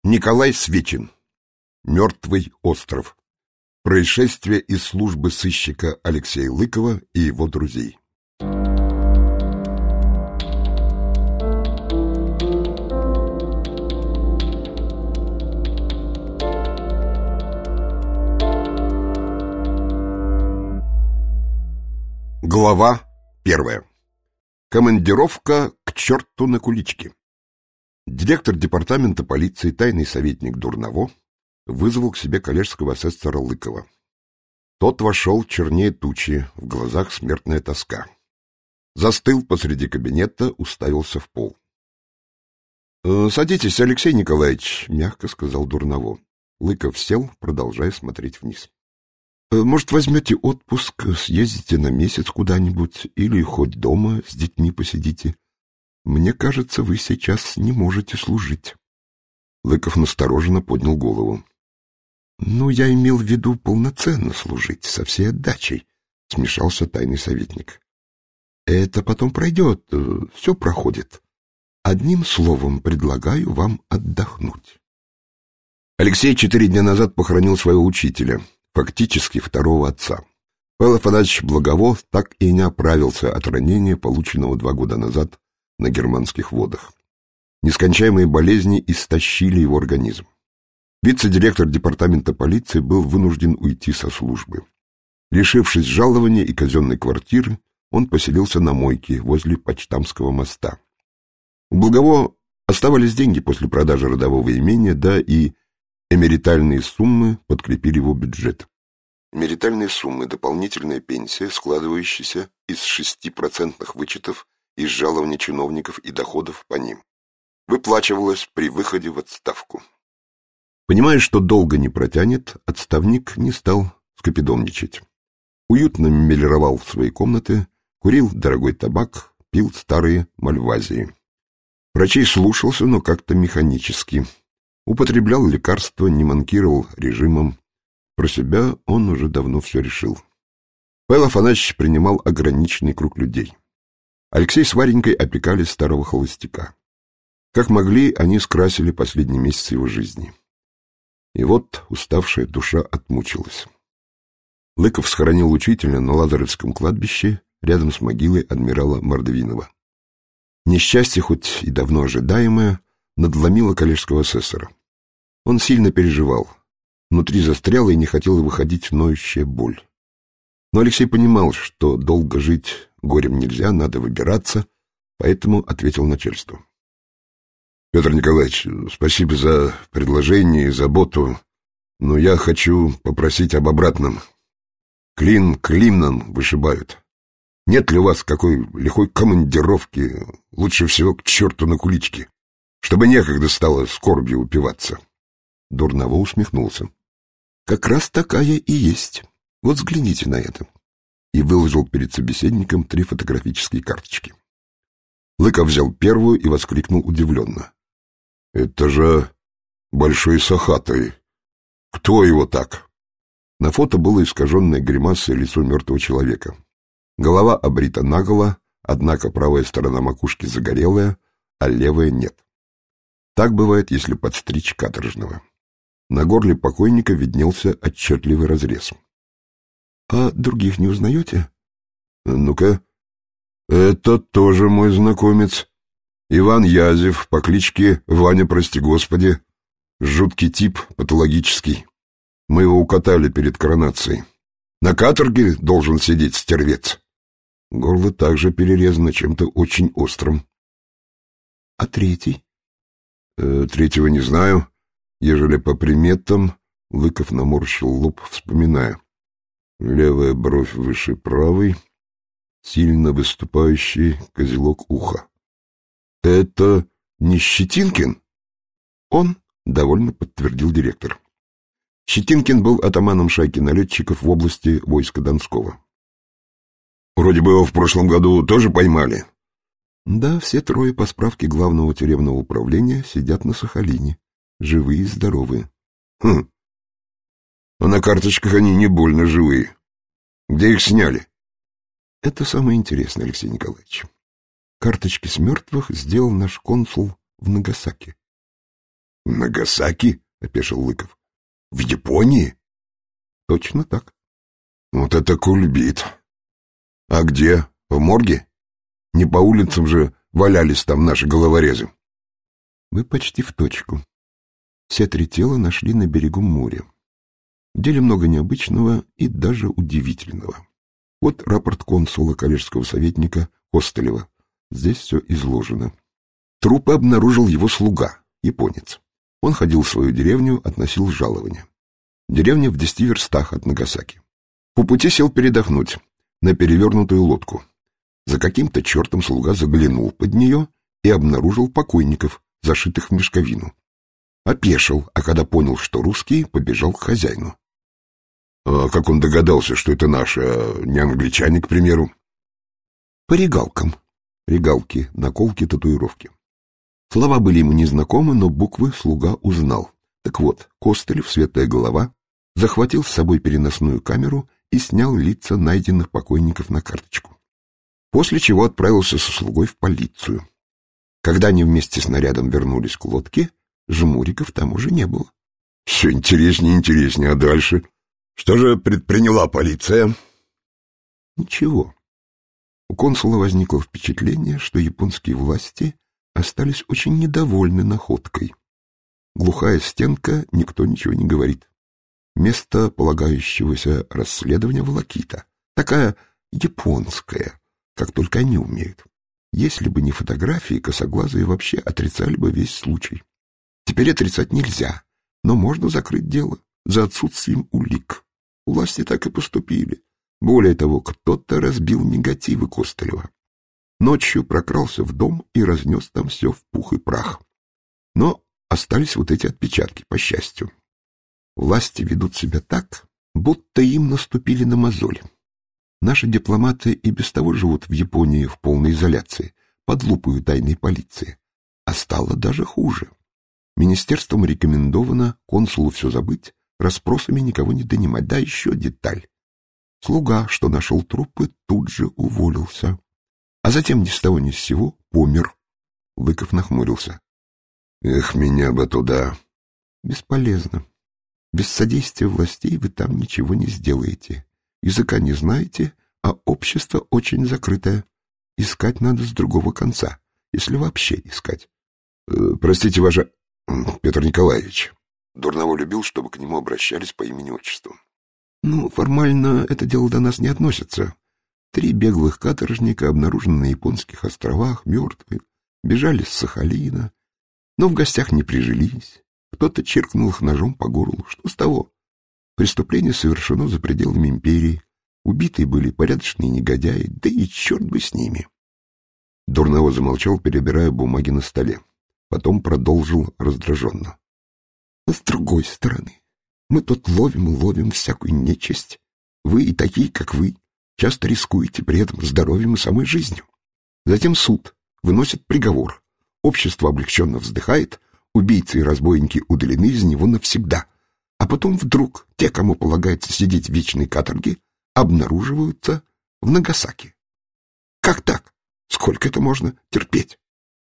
Николай Свечин. Мертвый остров. Происшествие из службы сыщика Алексея Лыкова и его друзей. Глава 1. Командировка к черту на куличке. Директор департамента полиции, тайный советник Дурново, вызвал к себе коллежского асессора Лыкова. Тот вошел чернее тучи, в глазах смертная тоска. Застыл посреди кабинета, уставился в пол. «Садитесь, Алексей Николаевич», — мягко сказал Дурново. Лыков сел, продолжая смотреть вниз. «Может, возьмете отпуск, съездите на месяц куда-нибудь или хоть дома с детьми посидите? Мне кажется, вы сейчас не можете служить». Лыков настороженно поднял голову. «Ну, я имел в виду полноценно служить, со всей отдачей», — смешался тайный советник. «Это потом пройдет, все проходит. Одним словом, предлагаю вам отдохнуть». Алексей 4 дня назад похоронил своего учителя, фактически второго отца. Павел Афанасьевич Благово так и не оправился от ранения, полученного 2 года назад на германских водах. Нескончаемые болезни истощили его организм. Вице-директор департамента полиции был вынужден уйти со службы. Лишившись жалования и казенной квартиры, он поселился на мойке возле Почтамского моста. У Благово оставались деньги после продажи родового имения, да и эмеритальные суммы подкрепили его бюджет. Эмеритальные суммы — дополнительная пенсия, складывающаяся из 6% вычетов из жалований чиновников и доходов по ним. Выплачивалась при выходе в отставку. Понимая, что долго не протянет, отставник не стал скопидомничать. Уютно мелировал свои комнаты, курил дорогой табак, пил старые мальвазии. Врачей слушался, но как-то механически. Употреблял лекарства, не манкировал режимом. Про себя он уже давно все решил. Павел Афанасьевич принимал ограниченный круг людей. Алексей с Варенькой опекали старого холостяка. Как могли, они скрасили последний месяц его жизни. И вот уставшая душа отмучилась. Лыков схоронил учителя на Лазаревском кладбище рядом с могилой адмирала Мордвинова. Несчастье, хоть и давно ожидаемое, надломило коллежского асессора. Он сильно переживал. Внутри застряла и не хотела выходить ноющая боль. Но Алексей понимал, что долго жить горем нельзя, надо выбираться, поэтому ответил начальству. «Петр Николаевич, спасибо за предложение и заботу, но я хочу попросить об обратном. Клин клином вышибают. Нет ли у вас какой лихой командировки, лучше всего к черту на куличке, чтобы некогда стало скорбью упиваться?» Дурново усмехнулся. «Как раз такая и есть. Вот взгляните на это». И выложил перед собеседником 3 фотографические карточки. Лыков взял первую и воскликнул удивленно. «Это же Большой Сахатый. Кто его так?» На фото было искаженное гримасой лицо мертвого человека. Голова обрита наголо, однако правая сторона макушки загорелая, а левая нет. Так бывает, если подстричь каторжного. На горле покойника виднелся отчетливый разрез. «А других не узнаете?» «Ну-ка. Это тоже мой знакомец. Иван Язев, по кличке Ваня, прости господи. Жуткий тип, патологический. Мы его укатали перед коронацией. На каторге должен сидеть стервец. Горло также перерезано чем-то очень острым». «А третий?» «Третьего не знаю. Ежели по приметам...» Лыков наморщил лоб, вспоминая. Левая бровь выше правой, сильно выступающий козелок уха. «Это не Щетинкин?» «Он», — довольно подтвердил директор. Щетинкин был атаманом шайки налетчиков в области войска Донского. «Вроде бы его в прошлом году тоже поймали». «Да, все 3 по справке главного тюремного управления сидят на Сахалине, живые и здоровые». «Хм. А на карточках они не больно живые. Где их сняли?» «Это самое интересное, Алексей Николаевич. Карточки с мертвых сделал наш консул в Нагасаки. В Нагасаки? — опешил Лыков. — В Японии? — Точно так. — Вот это кульбит. — А где? В морге? Не по улицам же валялись там наши головорезы. — Вы почти в точку. Все 3 тела нашли на берегу моря. В деле много необычного и даже удивительного. Вот рапорт консула коллежского советника Костылева. Здесь все изложено. Трупы обнаружил его слуга, японец. Он ходил в свою деревню, относил жалование. Деревня в 10 верстах от Нагасаки. По пути сел передохнуть на перевернутую лодку. За каким-то чертом слуга заглянул под нее и обнаружил покойников, зашитых в мешковину. Опешил, а когда понял, что русские, побежал к хозяину. А как он догадался, что это наши, а не англичане, к примеру? По регалкам. Регалки, наколки, татуировки. Слова были ему незнакомы, но буквы слуга узнал. Так вот, Костылев, светлая голова, захватил с собой переносную камеру и снял лица найденных покойников на карточку. После чего отправился со слугой в полицию. Когда они вместе с нарядом вернулись к лодке, жмуриков там уже не было. Все интереснее и интереснее, а дальше? Что же предприняла полиция? Ничего. У консула возникло впечатление, что японские власти остались очень недовольны находкой. Глухая стенка, никто ничего не говорит. Место полагающегося расследования волокита. Такая японская, как только они умеют. Если бы не фотографии, косоглазые вообще отрицали бы весь случай. Теперь отрицать нельзя, но можно закрыть дело за отсутствием улик. Власти так и поступили. Более того, кто-то разбил негативы Костылева. Ночью прокрался в дом и разнес там все в пух и прах. Но остались вот эти отпечатки, по счастью. Власти ведут себя так, будто им наступили на мозоль. Наши дипломаты и без того живут в Японии в полной изоляции, под лупой тайной полиции. А стало даже хуже. Министерством рекомендовано консулу все забыть, расспросами никого не донимать. Да, еще деталь. Слуга, что нашел трупы, тут же уволился. А затем ни с того ни с сего помер. Лыков нахмурился. Эх, меня бы туда. Бесполезно. Без содействия властей вы там ничего не сделаете. Языка не знаете, а общество очень закрытое. Искать надо с другого конца, если вообще искать. Простите, ваше... Петр Николаевич. Дурново любил, чтобы к нему обращались по имени-отчеству. Ну, формально это дело до нас не относится. 3 беглых каторжника обнаружены на японских островах, мертвые, бежали с Сахалина, но в гостях не прижились. Кто-то чиркнул их ножом по горлу. Что с того? Преступление совершено за пределами империи. Убитые были порядочные негодяи, да и черт бы с ними. Дурново замолчал, перебирая бумаги на столе. Потом продолжил раздраженно. С другой стороны, мы тут ловим всякую нечисть. Вы и такие, как вы, часто рискуете при этом здоровьем и самой жизнью. Затем суд выносит приговор. Общество облегченно вздыхает, убийцы и разбойники удалены из него навсегда. А потом вдруг те, кому полагается сидеть в вечной каторге, обнаруживаются в Нагасаки. Как так? Сколько это можно терпеть?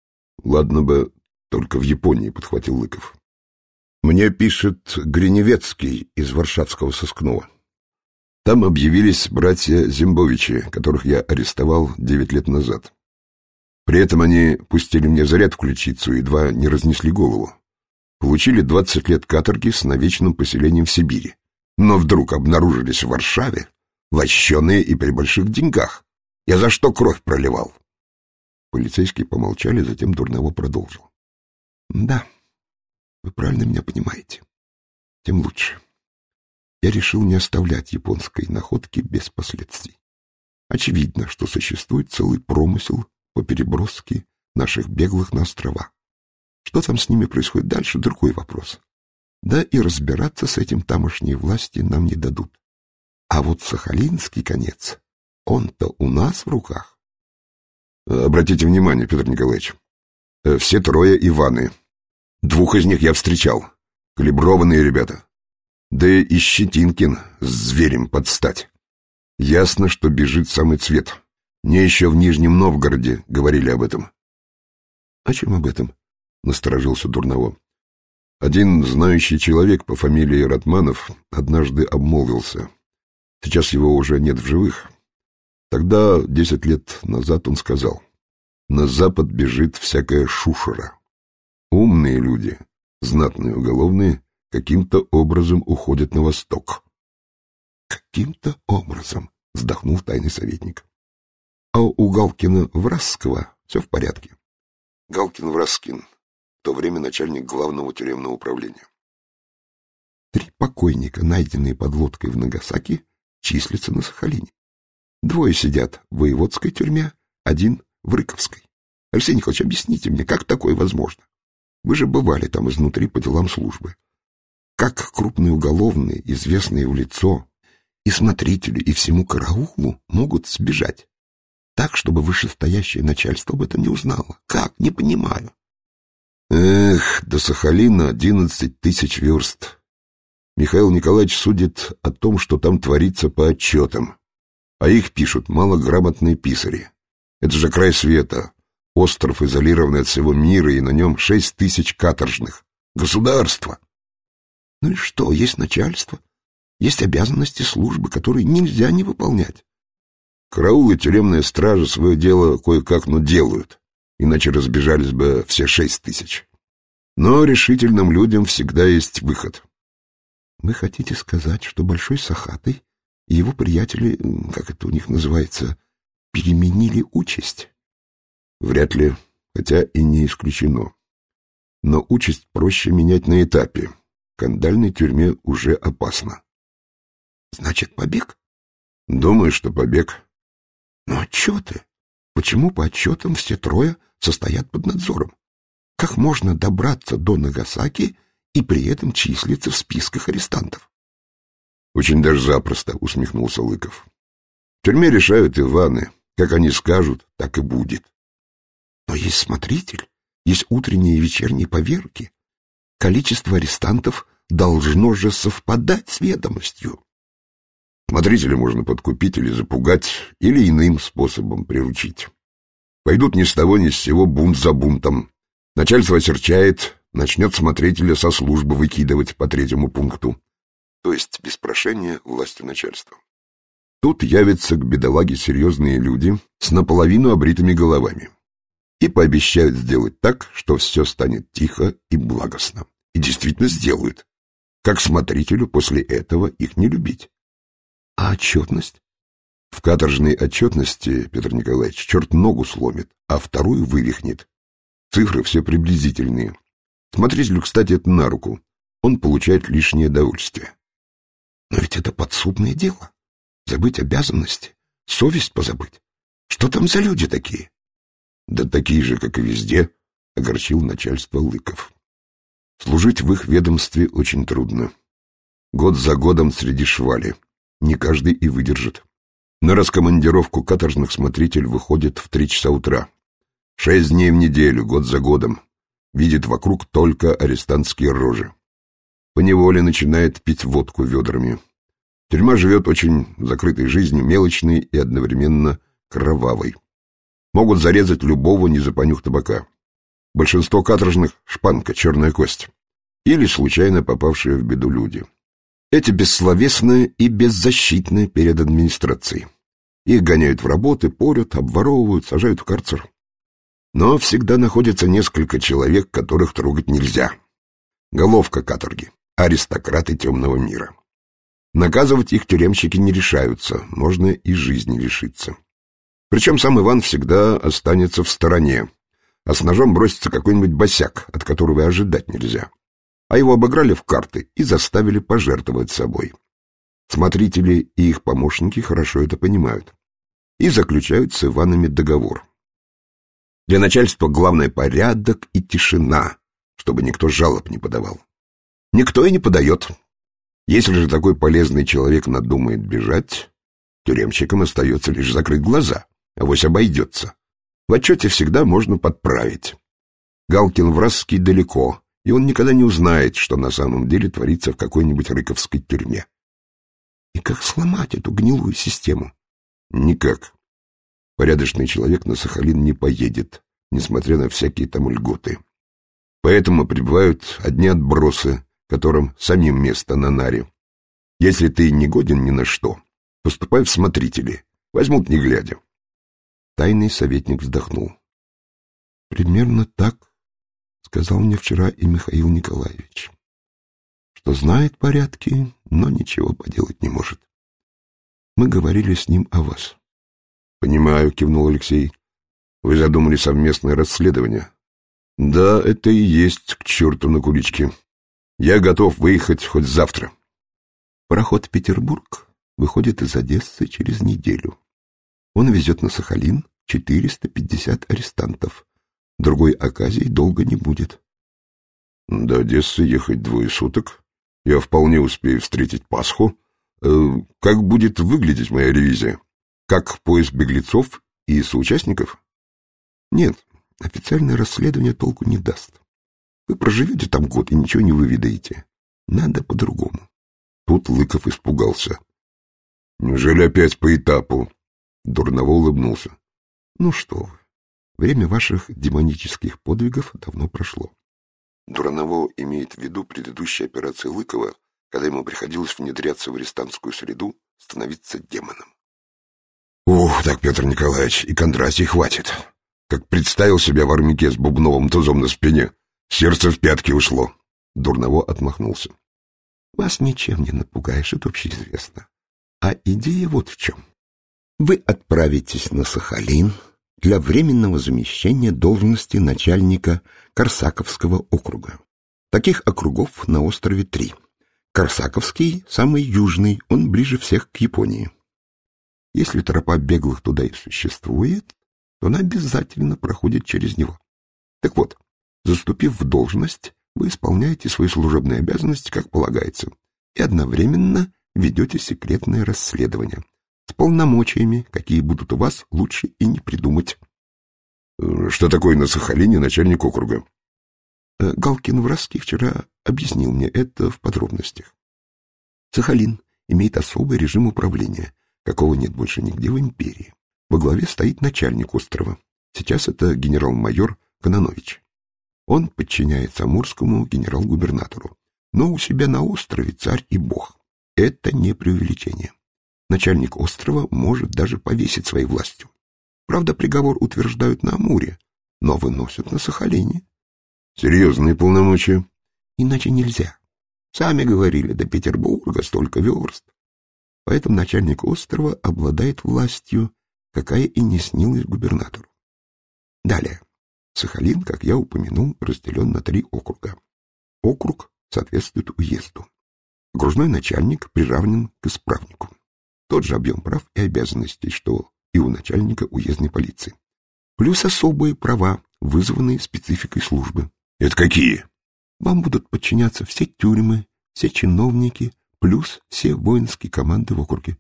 Ладно бы только в Японии, подхватил Лыков. Мне пишет Гриневецкий из Варшавского сыскного. Там объявились братья Зимбовичи, которых я арестовал 9 лет назад. При этом они пустили мне заряд в ключицу и едва не разнесли голову. Получили 20 лет каторги с навечным поселением в Сибири. Но вдруг обнаружились в Варшаве, лощеные и при больших деньгах. Я за что кровь проливал? Полицейские помолчали, затем Дурново продолжил. Да, вы правильно меня понимаете. Тем лучше. Я решил не оставлять японской находки без последствий. Очевидно, что существует целый промысел по переброске наших беглых на острова. Что там с ними происходит дальше, другой вопрос. Да и разбираться с этим тамошние власти нам не дадут. А вот сахалинский конец, он-то у нас в руках. Обратите внимание, Петр Николаевич, все 3 Иваны. 2 из них я встречал. Калиброванные ребята. Да и Щетинкин с зверем под стать. Ясно, что бежит самый цвет. Мне еще в Нижнем Новгороде говорили об этом. — О чем об этом? — насторожился Дурново. Один знающий человек по фамилии Ратманов однажды обмолвился. Сейчас его уже нет в живых. Тогда, 10 лет назад, он сказал: на запад бежит всякая шушера. Умные люди, знатные уголовные, каким-то образом уходят на восток. Каким-то образом, вздохнул тайный советник. А у Галкина-Вразского все в порядке. Галкин-Вразкин, в то время начальник главного тюремного управления. 3 покойника, найденные под лодкой в Нагасаки, числятся на Сахалине. 2 сидят в воеводской тюрьме, 1 в Рыковской. Алексей Николаевич, объясните мне, как такое возможно? Вы же бывали там изнутри по делам службы. Как крупные уголовные, известные в лицо, и смотрители, и всему караулу могут сбежать так, чтобы вышестоящее начальство об этом не узнало? Как? Не понимаю. Эх, до Сахалина 11 тысяч верст. Михаил Николаевич судит о том, что там творится по отчетам, а их пишут малограмотные писари. Это же край света, остров, изолированный от всего мира, и на нем 6 тысяч каторжных. Государство! Ну и что, есть начальство, есть обязанности службы, которые нельзя не выполнять. Караул и тюремная стража свое дело кое-как, но делают, иначе разбежались бы все 6 тысяч. Но решительным людям всегда есть выход. Вы хотите сказать, что Большой Сахатый и его приятели, как это у них называется, переменили участь? Вряд ли, хотя и не исключено. Но участь проще менять на этапе. В кандальной тюрьме уже опасно. Значит, побег? Думаю, что побег. Но отчеты? Почему по отчетам все 3 состоят под надзором? Как можно добраться до Нагасаки и при этом числиться в списках арестантов? Очень даже запросто, усмехнулся Лыков. В тюрьме решают Иваны. Как они скажут, так и будет. Но есть смотритель, есть утренние и вечерние поверки. Количество арестантов должно же совпадать с ведомостью. Смотрителя можно подкупить или запугать, или иным способом приручить. Пойдут ни с того ни с сего бунт за бунтом. Начальство осерчает, начнет смотрителя со службы выкидывать по 3-му пункту. То есть без прошения власти начальства. Тут явятся к бедолаге серьезные люди с наполовину обритыми головами и пообещают сделать так, что все станет тихо и благостно. И действительно сделают. Как смотрителю после этого их не любить? А отчетность? В каторжной отчетности, Петр Николаевич, черт ногу сломит, а 2-ю вывихнет. Цифры все приблизительные. Смотрителю, кстати, это на руку. Он получает лишнее удовольствие. Но ведь это подсудное дело. Забыть обязанности, совесть позабыть. Что там за люди такие? Да такие же, как и везде, огорчил начальство Лыков. Служить в их ведомстве очень трудно. Год за годом среди швали. Не каждый и выдержит. На раскомандировку каторжных смотритель выходит в 3 часа утра. 6 дней в неделю, год за годом. Видит вокруг только арестантские рожи. Поневоле начинает пить водку ведрами. Тюрьма живет очень закрытой жизнью, мелочной и одновременно кровавой. Могут зарезать любого, не запонюх табака. Большинство каторжных — шпанка, черная кость. Или случайно попавшие в беду люди. Эти бессловесные и беззащитные перед администрацией. Их гоняют в работы, порют, обворовывают, сажают в карцер. Но всегда находится несколько человек, которых трогать нельзя. Головка каторги, аристократы темного мира. Наказывать их тюремщики не решаются, можно и жизни лишиться. Причем сам Иван всегда останется в стороне, а с ножом бросится какой-нибудь босяк, от которого и ожидать нельзя. А его обыграли в карты и заставили пожертвовать собой. Смотрители и их помощники хорошо это понимают и заключают с Иванами договор. Для начальства главное порядок и тишина, чтобы никто жалоб не подавал. Никто и не подает. Если же такой полезный человек надумает бежать, тюремщикам остается лишь закрыть глаза, авось обойдется. В отчете всегда можно подправить. Галкин-Вразский далеко, и он никогда не узнает, что на самом деле творится в какой-нибудь рыковской тюрьме. И как сломать эту гнилую систему? Никак. Порядочный человек на Сахалин не поедет, несмотря на всякие там льготы. Поэтому прибывают одни отбросы, которым самим место на наре. Если ты не годен ни на что, поступай в смотрители. Возьмут не глядя. Тайный советник вздохнул. Примерно так сказал мне вчера и Михаил Николаевич, что знает порядки, но ничего поделать не может. Мы говорили с ним о вас. — Понимаю, — кивнул Алексей. — Вы задумали совместное расследование. — Да, это и есть к черту на куличке. Я готов выехать хоть завтра. Пароход в Петербург выходит из Одессы через неделю. Он везет на Сахалин 450 арестантов. Другой оказии долго не будет. До Одессы ехать 2 суток. Я вполне успею встретить Пасху. Как будет выглядеть моя ревизия? Как поиск беглецов и соучастников? Нет, официальное расследование толку не даст. Вы проживете там год и ничего не выведаете. Надо по-другому. Тут Лыков испугался. Неужели опять по этапу? Дурново улыбнулся. Ну что вы, время ваших демонических подвигов давно прошло. Дурново имеет в виду предыдущие операции Лыкова, когда ему приходилось внедряться в арестантскую среду, становиться демоном. Ух, так, Петр Николаевич, и Кондрасий хватит. Как представил себя в армяке с бубновым тузом на спине, сердце в пятки ушло. Дурново отмахнулся. Вас ничем не напугаешь, это общеизвестно. А идея вот в чем. Вы отправитесь на Сахалин для временного замещения должности начальника Корсаковского округа. Таких округов на острове 3. Корсаковский самый южный, он ближе всех к Японии. Если тропа беглых туда и существует, то она обязательно проходит через него. Так вот, заступив в должность, вы исполняете свои служебные обязанности, как полагается, и одновременно ведете секретное расследование с полномочиями, какие будут у вас, лучше и не придумать. Что такое на Сахалине начальник округа? Галкин-Вразский вчера объяснил мне это в подробностях. Сахалин имеет особый режим управления, какого нет больше нигде в империи. Во главе стоит начальник острова. Сейчас это генерал-майор Кононович. Он подчиняется амурскому генерал-губернатору. Но у себя на острове царь и бог. Это не преувеличение. Начальник острова может даже повесить своей властью. Правда, приговор утверждают на Амуре, но выносят на Сахалине. Серьезные полномочия. Иначе нельзя. Сами говорили, до Петербурга столько верст. Поэтому начальник острова обладает властью, какая и не снилась губернатору. Далее. Сахалин, как я упомянул, разделен на 3 округа. Округ соответствует уезду. Окружной начальник приравнен к исправнику. Тот же объем прав и обязанностей, что и у начальника уездной полиции. Плюс особые права, вызванные спецификой службы. Это какие? Вам будут подчиняться все тюрьмы, все чиновники, плюс все воинские команды в округе.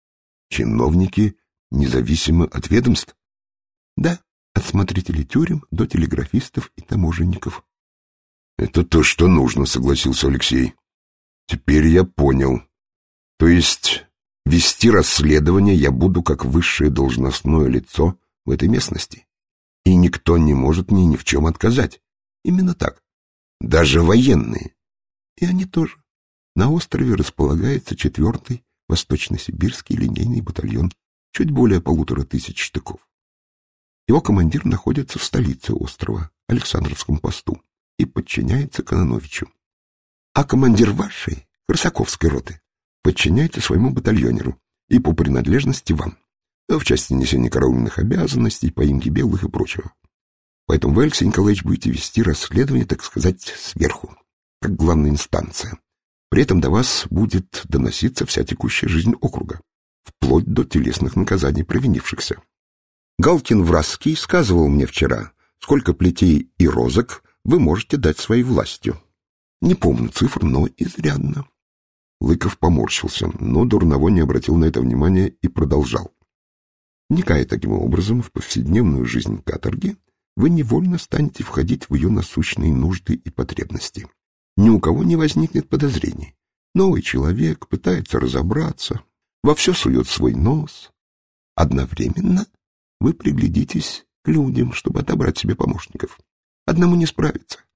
Чиновники независимо от ведомств? Да, от смотрителей тюрем до телеграфистов и таможенников. Это то, что нужно, согласился Алексей. Теперь я понял. То есть вести расследование я буду как высшее должностное лицо в этой местности. И никто не может мне ни в чем отказать. Именно так. Даже военные. И они тоже. На острове располагается 4-й Восточно-Сибирский линейный батальон, чуть более 1500 штыков. Его командир находится в столице острова, Александровском посту, и подчиняется Кононовичу. А командир вашей, Корсаковской роты, подчиняется своему батальонеру и по принадлежности вам, в части несения караульных обязанностей, поимки белых и прочего. Поэтому вы, Алексей Николаевич, будете вести расследование, так сказать, сверху, как главная инстанция. При этом до вас будет доноситься вся текущая жизнь округа, вплоть до телесных наказаний провинившихся. Галкин-Вразский сказывал мне вчера, сколько плетей и розок вы можете дать своей властью. Не помню цифр, но изрядно. Лыков поморщился, но Дурново не обратил на это внимания и продолжал. Вникая таким образом в повседневную жизнь каторги, вы невольно станете входить в ее насущные нужды и потребности. Ни у кого не возникнет подозрений. Новый человек пытается разобраться, во все сует свой нос. Одновременно вы приглядитесь к людям, чтобы отобрать себе помощников. Одному не справиться.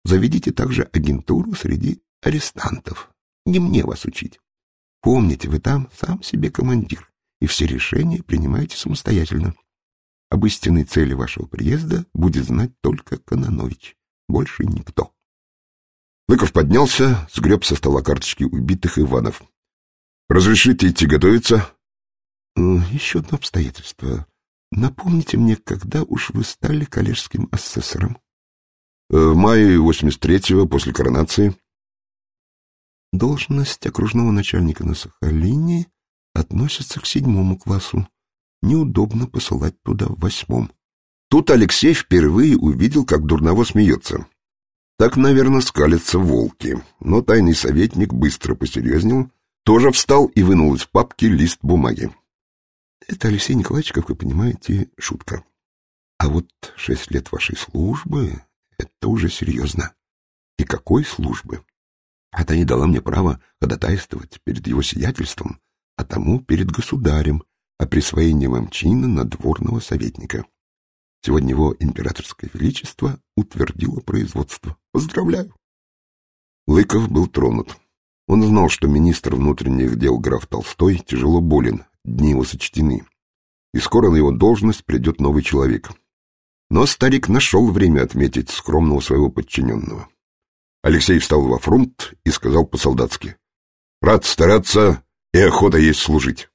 Заведите также агентуру среди арестантов. Не мне вас учить. Помните, вы там сам себе командир, и все решения принимаете самостоятельно. Об истинной цели вашего приезда будет знать только Кононович, больше никто. Лыков поднялся, сгреб со стола карточки убитых Иванов. «Разрешите идти готовиться?» «Еще одно обстоятельство. Напомните мне, когда уж вы стали коллежским асессором?» «В мае 83-го, после коронации». «Должность окружного начальника на Сахалине относится к 7-му классу. Неудобно посылать туда в 8-м». Тут Алексей впервые увидел, как Дурново смеется. Так, наверное, скалятся волки. Но тайный советник быстро посерьезнел, тоже встал и вынул из папки лист бумаги. «Это, Алексей Николаевич, как вы понимаете, шутка. А вот 6 лет вашей службы — это уже серьезно. И какой службы? Это не дало мне права ходатайствовать перед его сиятельством, а тому перед государем о присвоении вам чина надворного советника. Сегодня его императорское величество утвердило производство. Поздравляю!» Лыков был тронут. Он знал, что министр внутренних дел граф Толстой тяжело болен, дни его сочтены, и скоро на его должность придет новый человек. Но старик нашел время отметить скромного своего подчиненного. Алексей встал во фронт и сказал по-солдатски: «Рад стараться, и охота есть служить».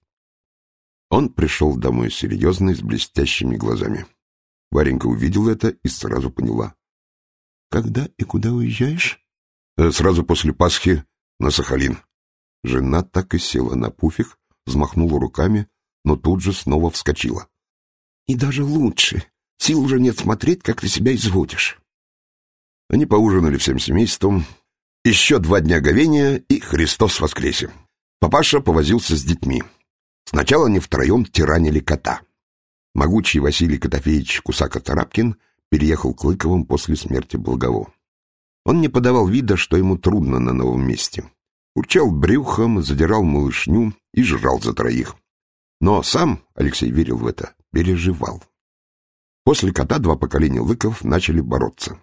Он пришел домой серьезный, с блестящими глазами. Варенька увидела это и сразу поняла. «Когда и куда уезжаешь?» «Сразу после Пасхи на Сахалин». Жена так и села на пуфик, взмахнула руками, но тут же снова вскочила. «И даже лучше. Сил уже нет смотреть, как ты себя изводишь». Они поужинали всем семейством. Еще 2 дня говения, и Христос воскресе. Папаша повозился с детьми. Сначала они втроем тиранили кота. Могучий Василий Котофеевич Кусака-Царапкин переехал к Лыковым после смерти Благово. Он не подавал вида, что ему трудно на новом месте. Урчал брюхом, задирал малышню и жрал за 3. Но сам, Алексей верил в это, переживал. После кота 2 поколения Лыковых начали бороться.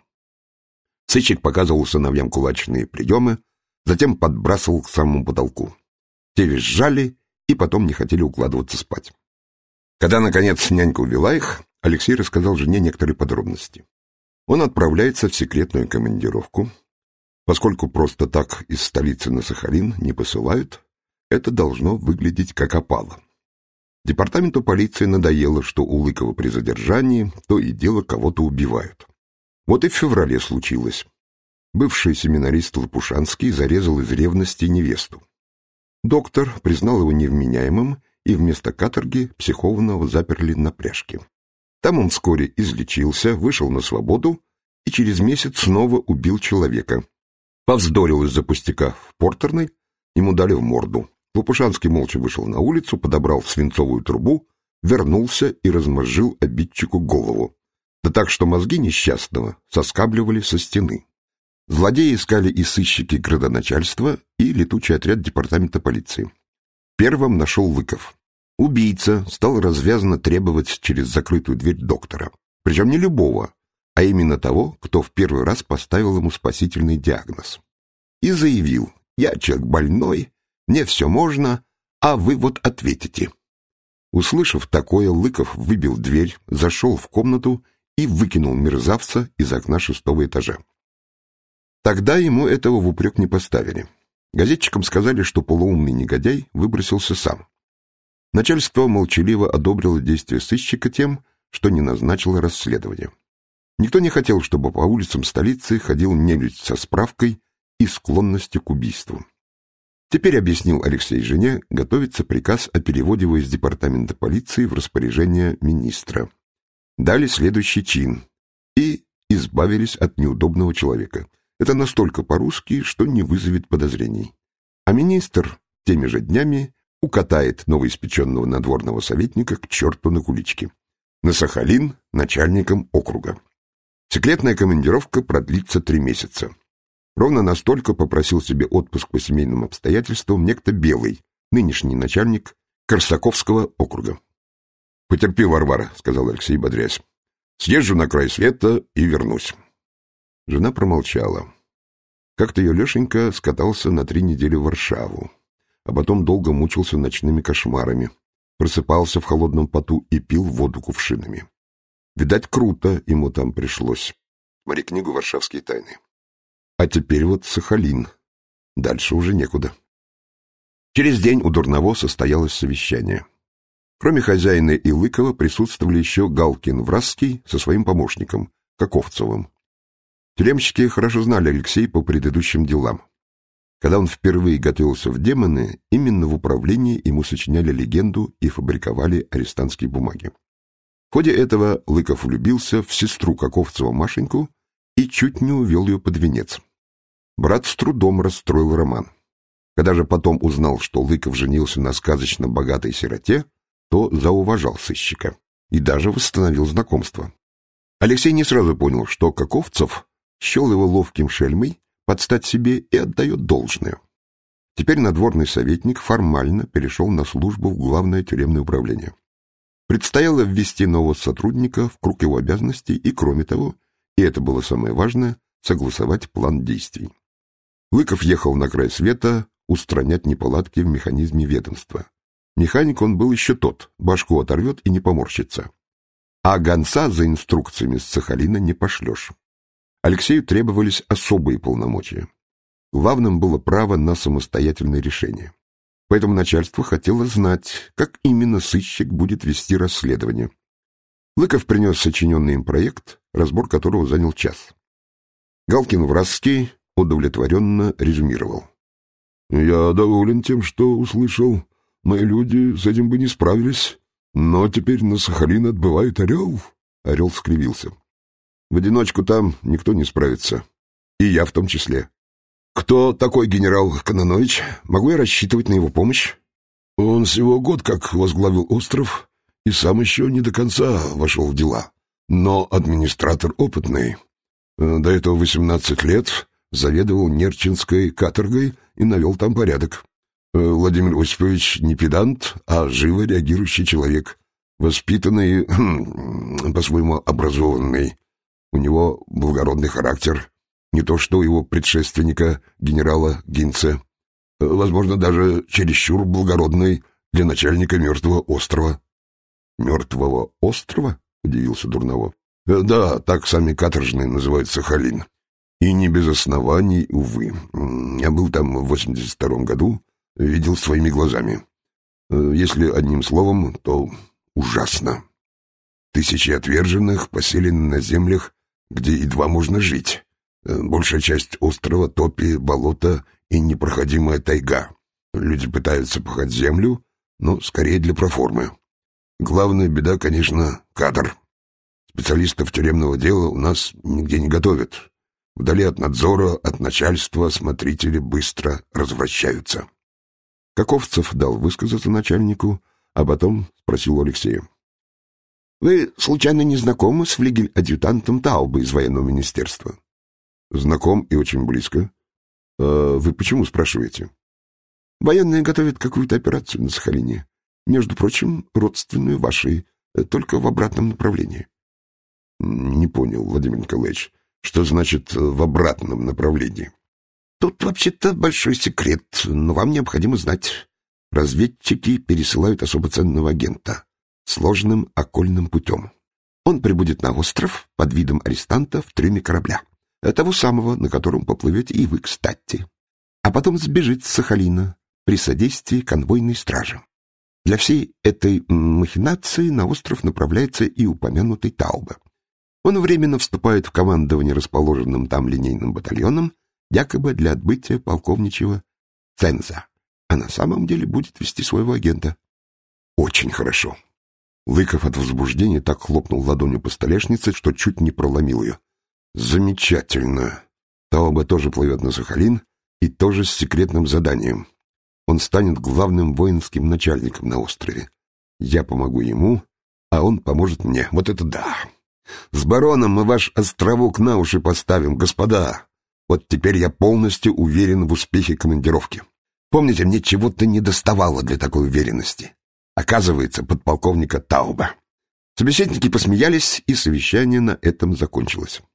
Сыщик показывал сыновьям кулачные приемы, затем подбрасывал к самому потолку. Те визжали и потом не хотели укладываться спать. Когда, наконец, нянька увела их, Алексей рассказал жене некоторые подробности. Он отправляется в секретную командировку. Поскольку просто так из столицы на Сахалин не посылают, это должно выглядеть как опала. Департаменту полиции надоело, что у Лыкова при задержании то и дело кого-то убивают. Вот и в феврале случилось. Бывший семинарист Лопушанский зарезал из ревности невесту. Доктор признал его невменяемым, и вместо каторги психованного заперли на пряжке. Там он вскоре излечился, вышел на свободу и через месяц снова убил человека. Повздорил из-за пустяка в портерной, ему дали в морду. Лопушанский молча вышел на улицу, подобрал свинцовую трубу, вернулся и размозжил обидчику голову. Да так, что мозги несчастного соскабливали со стены. Злодеи искали и сыщики градоначальства, и летучий отряд департамента полиции. Первым нашел Лыков. Убийца стал развязно требовать через закрытую дверь доктора. Причем не любого, а именно того, кто в первый раз поставил ему спасительный диагноз. И заявил: «Я человек больной, мне все можно, а вы вот ответите». Услышав такое, Лыков выбил дверь, зашел в комнату и выкинул мерзавца из окна 6-го этажа. Тогда ему этого в упрек не поставили. Газетчикам сказали, что полуумный негодяй выбросился сам. Начальство молчаливо одобрило действия сыщика тем, что не назначило расследование. Никто не хотел, чтобы по улицам столицы ходил нелюдь со справкой и склонностью к убийству. Теперь, объяснил Алексей жене, готовится приказ о переводе его из департамента полиции в распоряжение министра. Дали следующий чин и избавились от неудобного человека. Это настолько по-русски, что не вызовет подозрений. А министр теми же днями укатает новоиспеченного надворного советника к черту на куличке. На Сахалин начальником округа. Секретная командировка продлится 3 месяца. Ровно настолько попросил себе отпуск по семейным обстоятельствам некто Белый, нынешний начальник Корсаковского округа. «Потерпи, Варвара», — сказал Алексей, бодрясь. «Съезжу на край света и вернусь». Жена промолчала. Как-то ее Лешенька скатался на 3 недели в Варшаву, а потом долго мучился ночными кошмарами, просыпался в холодном поту и пил воду кувшинами. Видать, круто ему там пришлось. Смотри книгу «Варшавские тайны». А теперь вот Сахалин. Дальше уже некуда. Через день у Дурново состоялось совещание. Кроме хозяина и Лыкова присутствовали еще Галкин-Вразский со своим помощником, Каковцевым. Тюремщики хорошо знали Алексея по предыдущим делам. Когда он впервые готовился в демоны, именно в управлении ему сочиняли легенду и фабриковали арестантские бумаги. В ходе этого Лыков влюбился в сестру Каковцева Машеньку и чуть не увел ее под венец. Брат с трудом расстроил роман. Когда же потом узнал, что Лыков женился на сказочно богатой сироте, то зауважал сыщика и даже восстановил знакомство. Алексей не сразу понял, что Каковцев счел его ловким шельмой подстать себе и отдает должное. Теперь надворный советник формально перешел на службу в главное тюремное управление. Предстояло ввести нового сотрудника в круг его обязанностей и, кроме того, и это было самое важное, согласовать план действий. Лыков ехал на край света устранять неполадки в механизме ведомства. Механик он был еще тот, башку оторвет и не поморщится. А гонца за инструкциями с Сахалина не пошлешь. Алексею требовались особые полномочия. Главным было право на самостоятельное решение. Поэтому начальство хотело знать, как именно сыщик будет вести расследование. Лыков принес сочиненный им проект, разбор которого занял час. Галкин-Вразский удовлетворенно резюмировал. «Я доволен тем, что услышал. Мои люди с этим бы не справились. Но теперь на Сахалин отбывает Орел». Орел скривился. «В одиночку там никто не справится. И я в том числе. Кто такой генерал Кононович? Могу я рассчитывать на его помощь?» «Он всего год как возглавил остров и сам еще не до конца вошел в дела. Но администратор опытный. До этого 18 лет заведовал Нерчинской каторгой и навел там порядок. Владимир Осипович не педант, а живо реагирующий человек, воспитанный, по-своему образованный. У него благородный характер, не то что у его предшественника, генерала Гинце. Возможно, даже чересчур благородный для начальника Мертвого острова». «Мертвого острова?» — удивился Дурново. «Да, так сами каторжные называют Сахалин. И не без оснований, увы. Я был там в 82-м году, видел своими глазами. Если одним словом, то ужасно. Тысячи отверженных поселены на землях, где едва можно жить. Большая часть острова — топи, болото и непроходимая тайга. Люди пытаются пахать землю, но скорее для проформы. Главная беда, конечно, кадр. Специалистов тюремного дела у нас нигде не готовят. Вдали от надзора, от начальства смотрители быстро развращаются». Каковцев дал высказаться начальнику, а потом спросил у Алексея. «Вы, случайно, не знакомы с флигель-адъютантом Таубе из военного министерства?» «Знаком и очень близко. Вы почему спрашиваете?» «Военные готовят какую-то операцию на Сахалине. Между прочим, родственную вашей, только в обратном направлении». «Не понял, Владимир Николаевич, что значит в обратном направлении?» «Тут вообще-то большой секрет, но вам необходимо знать. Разведчики пересылают особо ценного агента сложным окольным путем. Он прибудет на остров под видом арестанта в трюме корабля, того самого, на котором поплывете и вы, кстати. А потом сбежит с Сахалина при содействии конвойной стражи. Для всей этой махинации на остров направляется и упомянутый Таубе. Он временно вступает в командование расположенным там линейным батальоном, якобы для отбытия полковничьего ценза, а на самом деле будет вести своего агента». «Очень хорошо». Лыков от возбуждения так хлопнул ладонью по столешнице, что чуть не проломил ее. «Замечательно. Таубе тоже плывет на Сахалин и тоже с секретным заданием. Он станет главным воинским начальником на острове. Я помогу ему, а он поможет мне. Вот это да! С бароном мы ваш островок на уши поставим, господа. Вот теперь я полностью уверен в успехе командировки. Помните, мне чего-то недоставало для такой уверенности. Оказывается, подполковника Таубе». Собеседники посмеялись, и совещание на этом закончилось.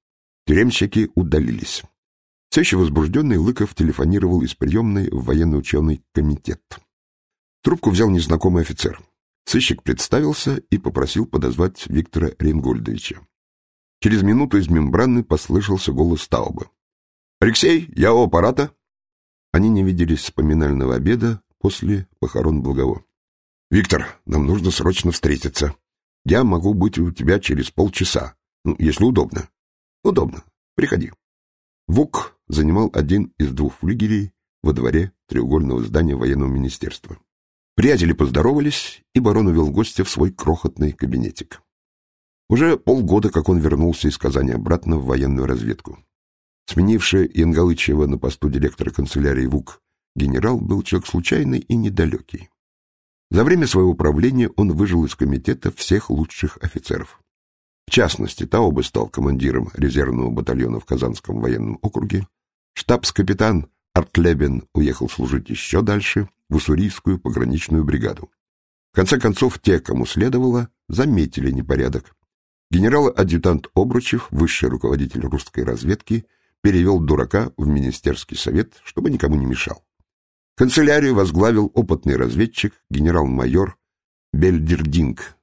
Тюремщики удалились. Все еще возбужденный Лыков телефонировал из приемной в военно-ученый комитет. Трубку взял незнакомый офицер. Сыщик представился и попросил подозвать Виктора Рейнгольдовича. Через минуту из мембраны послышался голос Тауба. «Алексей, я у аппарата». Они не виделись с поминального обеда после похорон Благово. «Виктор, нам нужно срочно встретиться. Я могу быть у тебя через полчаса, если удобно». «Удобно. Приходи». ВУК занимал один из двух флигелей во дворе треугольного здания военного министерства. Приятели поздоровались, и барон увел гостя в свой крохотный кабинетик. Уже полгода, как он вернулся из Казани обратно в военную разведку. Сменивший Янгалычева на посту директора канцелярии ВУК генерал был человек случайный и недалекий. За время своего правления он выжил из комитета всех лучших офицеров. В частности, Таубе стал командиром резервного батальона в Казанском военном округе, штабс-капитан Артлебен уехал служить еще дальше, в Уссурийскую пограничную бригаду. В конце концов, те, кому следовало, заметили непорядок. Генерал-адъютант Обручев, высший руководитель русской разведки, перевел дурака в министерский совет, чтобы никому не мешал. Канцелярию возглавил опытный разведчик, генерал-майор Бельдердинг.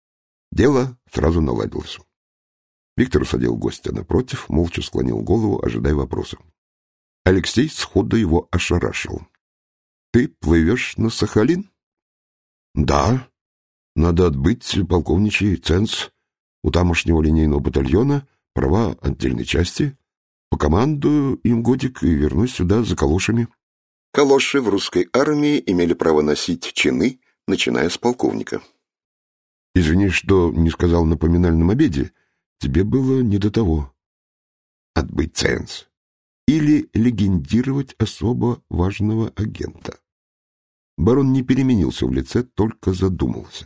Дело сразу наладилось. Виктор усадил гостя напротив, молча склонил голову, ожидая вопроса. Алексей сходу его ошарашил. — Ты плывешь на Сахалин? — Да. Надо отбыть полковничий ценз у тамошнего линейного батальона, права отдельной части. Покомандую им годик и вернусь сюда за калошами. Калоши в русской армии имели право носить чины, начиная с полковника. — Извини, что не сказал на поминальном обеде. Тебе было не до того. Отбыть ценз. Или легендировать особо важного агента. Барон не переменился в лице, только задумался.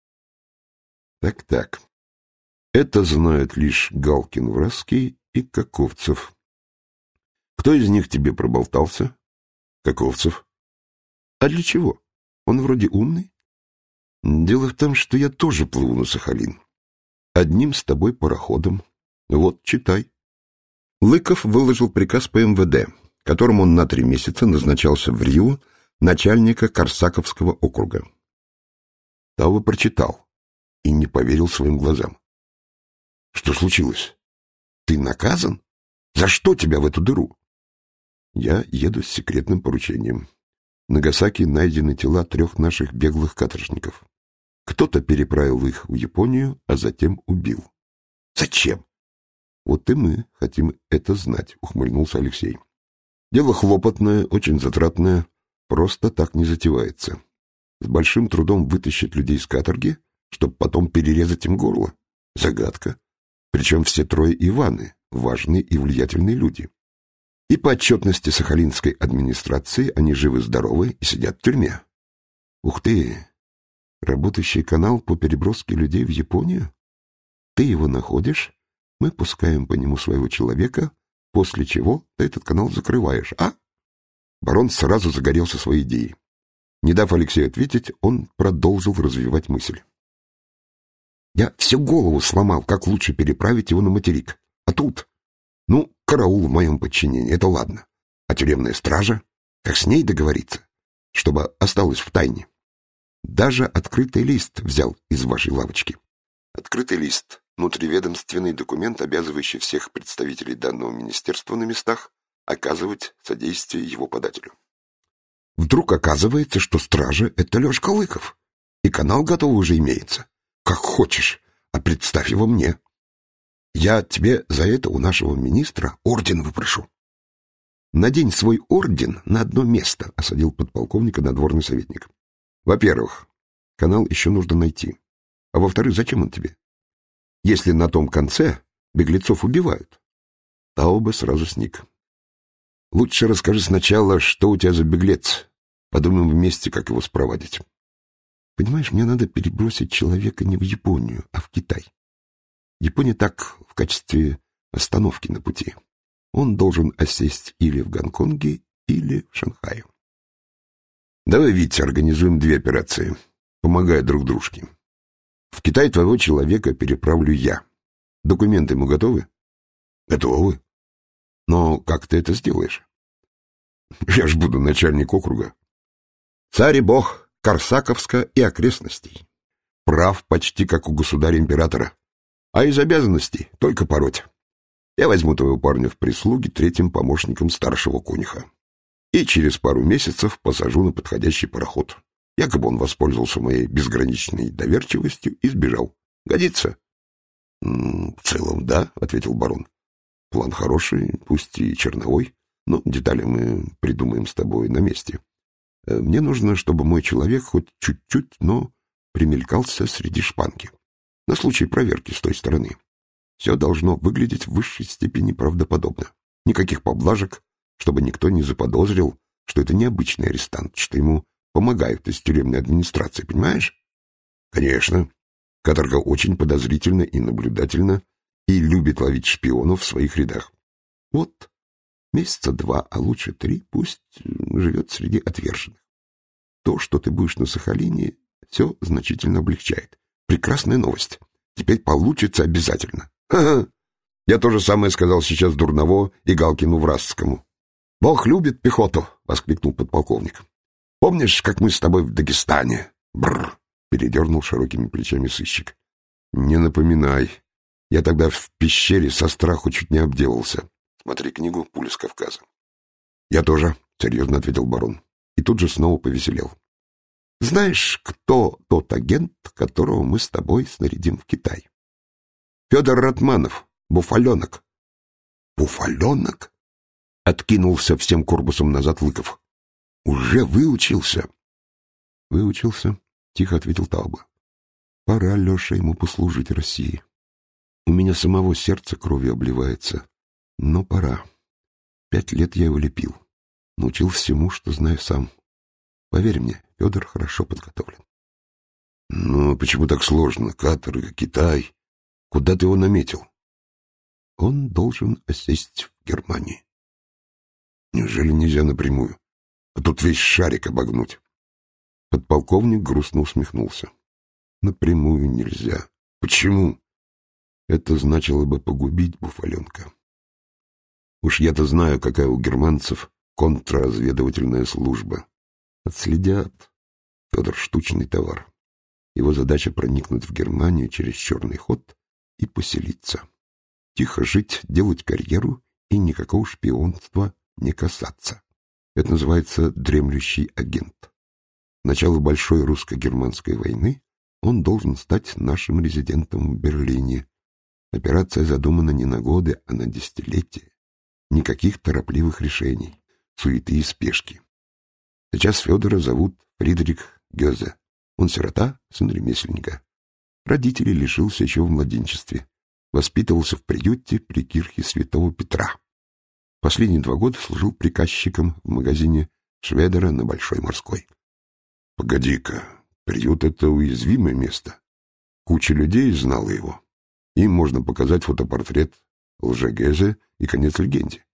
Так. Это знают лишь Галкин-Вразский и Каковцев. Кто из них тебе проболтался? Каковцев. А для чего? Он вроде умный. Дело в том, что я тоже плыву на Сахалин. Одним с тобой пароходом. Вот, читай. Лыков выложил приказ по МВД, которым он на 3 месяца назначался в Рио начальника Корсаковского округа. Таубе прочитал и не поверил своим глазам. Что случилось? Ты наказан? За что тебя в эту дыру? Я еду с секретным поручением. В Нагасаки найдены тела 3 наших беглых каторжников. Кто-то переправил их в Японию, а затем убил. Зачем? Вот и мы хотим это знать, ухмыльнулся Алексей. Дело хлопотное, очень затратное, просто так не затевается. С большим трудом вытащить людей из каторги, чтобы потом перерезать им горло. Загадка. Причем все 3 Иваны, важные и влиятельные люди. И по отчетности сахалинской администрации они живы-здоровы и сидят в тюрьме. Ух ты! Работающий канал по переброске людей в Японию? Ты его находишь, мы пускаем по нему своего человека, после чего ты этот канал закрываешь, а? Барон сразу загорелся своей идеей. Не дав Алексею ответить, он продолжил развивать мысль. Я всю голову сломал, как лучше переправить его на материк. А тут... караул в моем подчинении, это ладно. А тюремная стража? Как с ней договориться? Чтобы осталось в тайне. Даже открытый лист взял из вашей лавочки. Открытый лист — внутриведомственный документ, обязывающий всех представителей данного министерства на местах оказывать содействие его подателю. Вдруг оказывается, что стража — это Лешка Лыков, и канал готовый уже имеется. Как хочешь, а представь его мне. Я тебе за это у нашего министра орден выпрошу. Надень свой орден на одно место, осадил подполковника надворный советник. Во-первых, канал еще нужно найти. А во-вторых, зачем он тебе? Если на том конце беглецов убивают. Таубе сразу сник. Лучше расскажи сначала, что у тебя за беглец. Подумаем вместе, как его спровадить. Понимаешь, мне надо перебросить человека не в Японию, а в Китай. Япония так в качестве остановки на пути. Он должен осесть или в Гонконге, или в Шанхае. Давай, Витя, организуем 2 операции, помогая друг дружке. В Китай твоего человека переправлю я. Документы ему готовы? Готовы. Но как ты это сделаешь? Я ж буду начальник округа. Царь и бог Корсаковска и окрестностей. Прав почти как у государя-императора. А из обязанностей только пороть. Я возьму твоего парня в прислуги третьим помощником старшего конюха. И через пару месяцев посажу на подходящий пароход. Якобы он воспользовался моей безграничной доверчивостью и сбежал. Годится? — В целом, да, — ответил барон. — План хороший, пусть и черновой, но детали мы придумаем с тобой на месте. Мне нужно, чтобы мой человек хоть чуть-чуть, но примелькался среди шпанки. На случай проверки с той стороны. Все должно выглядеть в высшей степени правдоподобно. Никаких поблажек, чтобы никто не заподозрил, что это необычный арестант, что ему помогают из тюремной администрации, понимаешь? Конечно. Каторга очень подозрительна и наблюдательна и любит ловить шпионов в своих рядах. Вот, месяца 2, а лучше 3, пусть живет среди отверженных. То, что ты будешь на Сахалине, все значительно облегчает. Прекрасная новость. Теперь получится обязательно. Ха-ха. Я то же самое сказал сейчас Дурново и Галкину Вразскому. «Бог любит пехоту!» — воскликнул подполковник. «Помнишь, как мы с тобой в Дагестане?» Бррр! Передернул широкими плечами сыщик. «Не напоминай. Я тогда в пещере со страху чуть не обделался. Смотри книгу «Пуля с Кавказа». «Я тоже», — серьезно ответил барон. И тут же снова повеселел. «Знаешь, кто тот агент, которого мы с тобой снарядим в Китай?» «Федор Ратманов, буфаленок». «Буфаленок?» — откинулся всем корпусом назад Лыков. «Уже выучился?» «Выучился», — тихо ответил Тауба. «Пора, Леша, ему послужить России. У меня самого сердце кровью обливается. Но пора. 5 лет я его лепил. Научил всему, что знаю сам. Поверь мне, Федор хорошо подготовлен». «Ну, почему так сложно? Каторга, Китай. Куда ты его наметил?» «Он должен осесть в Германии». «Неужели нельзя напрямую? А тут весь шарик обогнуть». Подполковник грустно усмехнулся. «Напрямую нельзя. Почему?» «Это значило бы погубить буфаленка. Уж я-то знаю, какая у германцев контрразведывательная служба. Отследят. Федор — штучный товар. Его задача — проникнуть в Германию через черный ход и поселиться. Тихо жить, делать карьеру и никакого шпионства не касаться. Это называется дремлющий агент. К началу Большой русско-германской войны он должен стать нашим резидентом в Берлине. Операция задумана не на годы, а на десятилетия. Никаких торопливых решений, суеты и спешки. Сейчас Федора зовут Фридрих Гёзе. Он сирота, сын ремесленника. Родителей лишился еще в младенчестве. Воспитывался в приюте при кирхе Святого Петра. Последние 2 года служил приказчиком в магазине Шведера на Большой Морской. Погоди-ка, приют — это уязвимое место. Куча людей знала его. Им можно показать фотопортрет лже-Гёзе и конец легенде.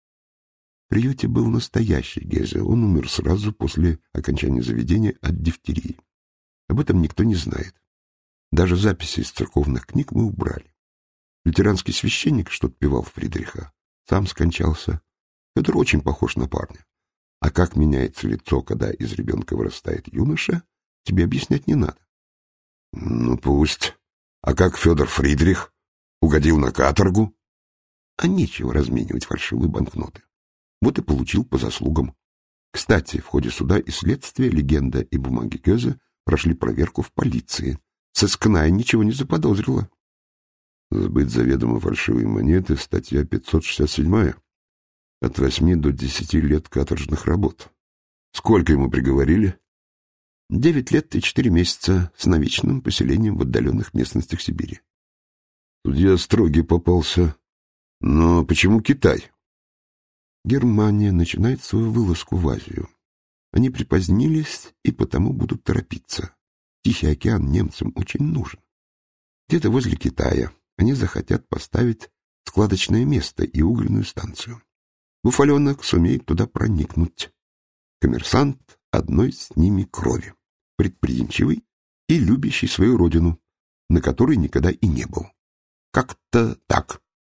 В приюте был настоящий Гёзе. Он умер сразу после окончания заведения от дифтерии. Об этом никто не знает. Даже записи из церковных книг мы убрали. Лютеранский священник, что отпевал Фридриха, сам скончался. Федор очень похож на парня. А как меняется лицо, когда из ребенка вырастает юноша, тебе объяснять не надо. Ну, пусть. А как Федор Фридрих? Угодил на каторгу? А нечего разменивать фальшивые банкноты. Вот и получил по заслугам. Кстати, в ходе суда и следствия легенда и бумаги Гёзе прошли проверку в полиции. Сыскная ничего не заподозрила. Сбыт заведомо фальшивые монеты, статья 567. От 8 до 10 лет каторжных работ. Сколько ему приговорили? 9 лет и 4 месяца с навечным поселением в отдаленных местностях Сибири. Судья строгий попался. Но почему Китай? Германия начинает свою вылазку в Азию. Они припозднились и потому будут торопиться. Тихий океан немцам очень нужен. Где-то возле Китая они захотят поставить складочное место и угольную станцию. Буфаленок сумеет туда проникнуть. Коммерсант одной с ними крови, предприимчивый и любящий свою родину, на которой никогда и не был. Как-то так.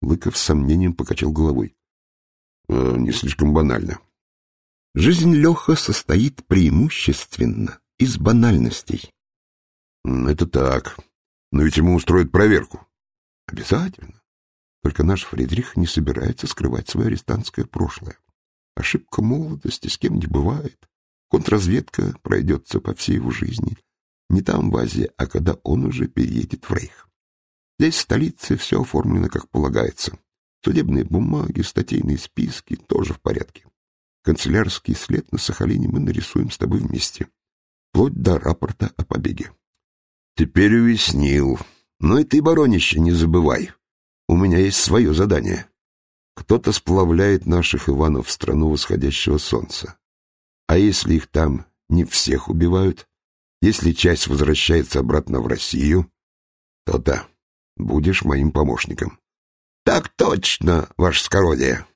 Лыков с сомнением покачал головой. Не слишком банально. Жизнь Леха состоит преимущественно из банальностей. Это так. Но ведь ему устроят проверку. Обязательно. Только наш Фридрих не собирается скрывать свое арестантское прошлое. Ошибка молодости с кем не бывает. Контрразведка пройдется по всей его жизни. Не там, в Азии, а когда он уже переедет в Рейх. Здесь, в столице, все оформлено как полагается. Судебные бумаги, статейные списки тоже в порядке. Канцелярский след на Сахалине мы нарисуем с тобой вместе. Вплоть до рапорта о побеге. Теперь уяснил. Но и ты, баронище, не забывай. У меня есть свое задание. Кто-то сплавляет наших Иванов в страну восходящего солнца. А если их там не всех убивают, если часть возвращается обратно в Россию, то да, будешь моим помощником. — Так точно, ваше скородие.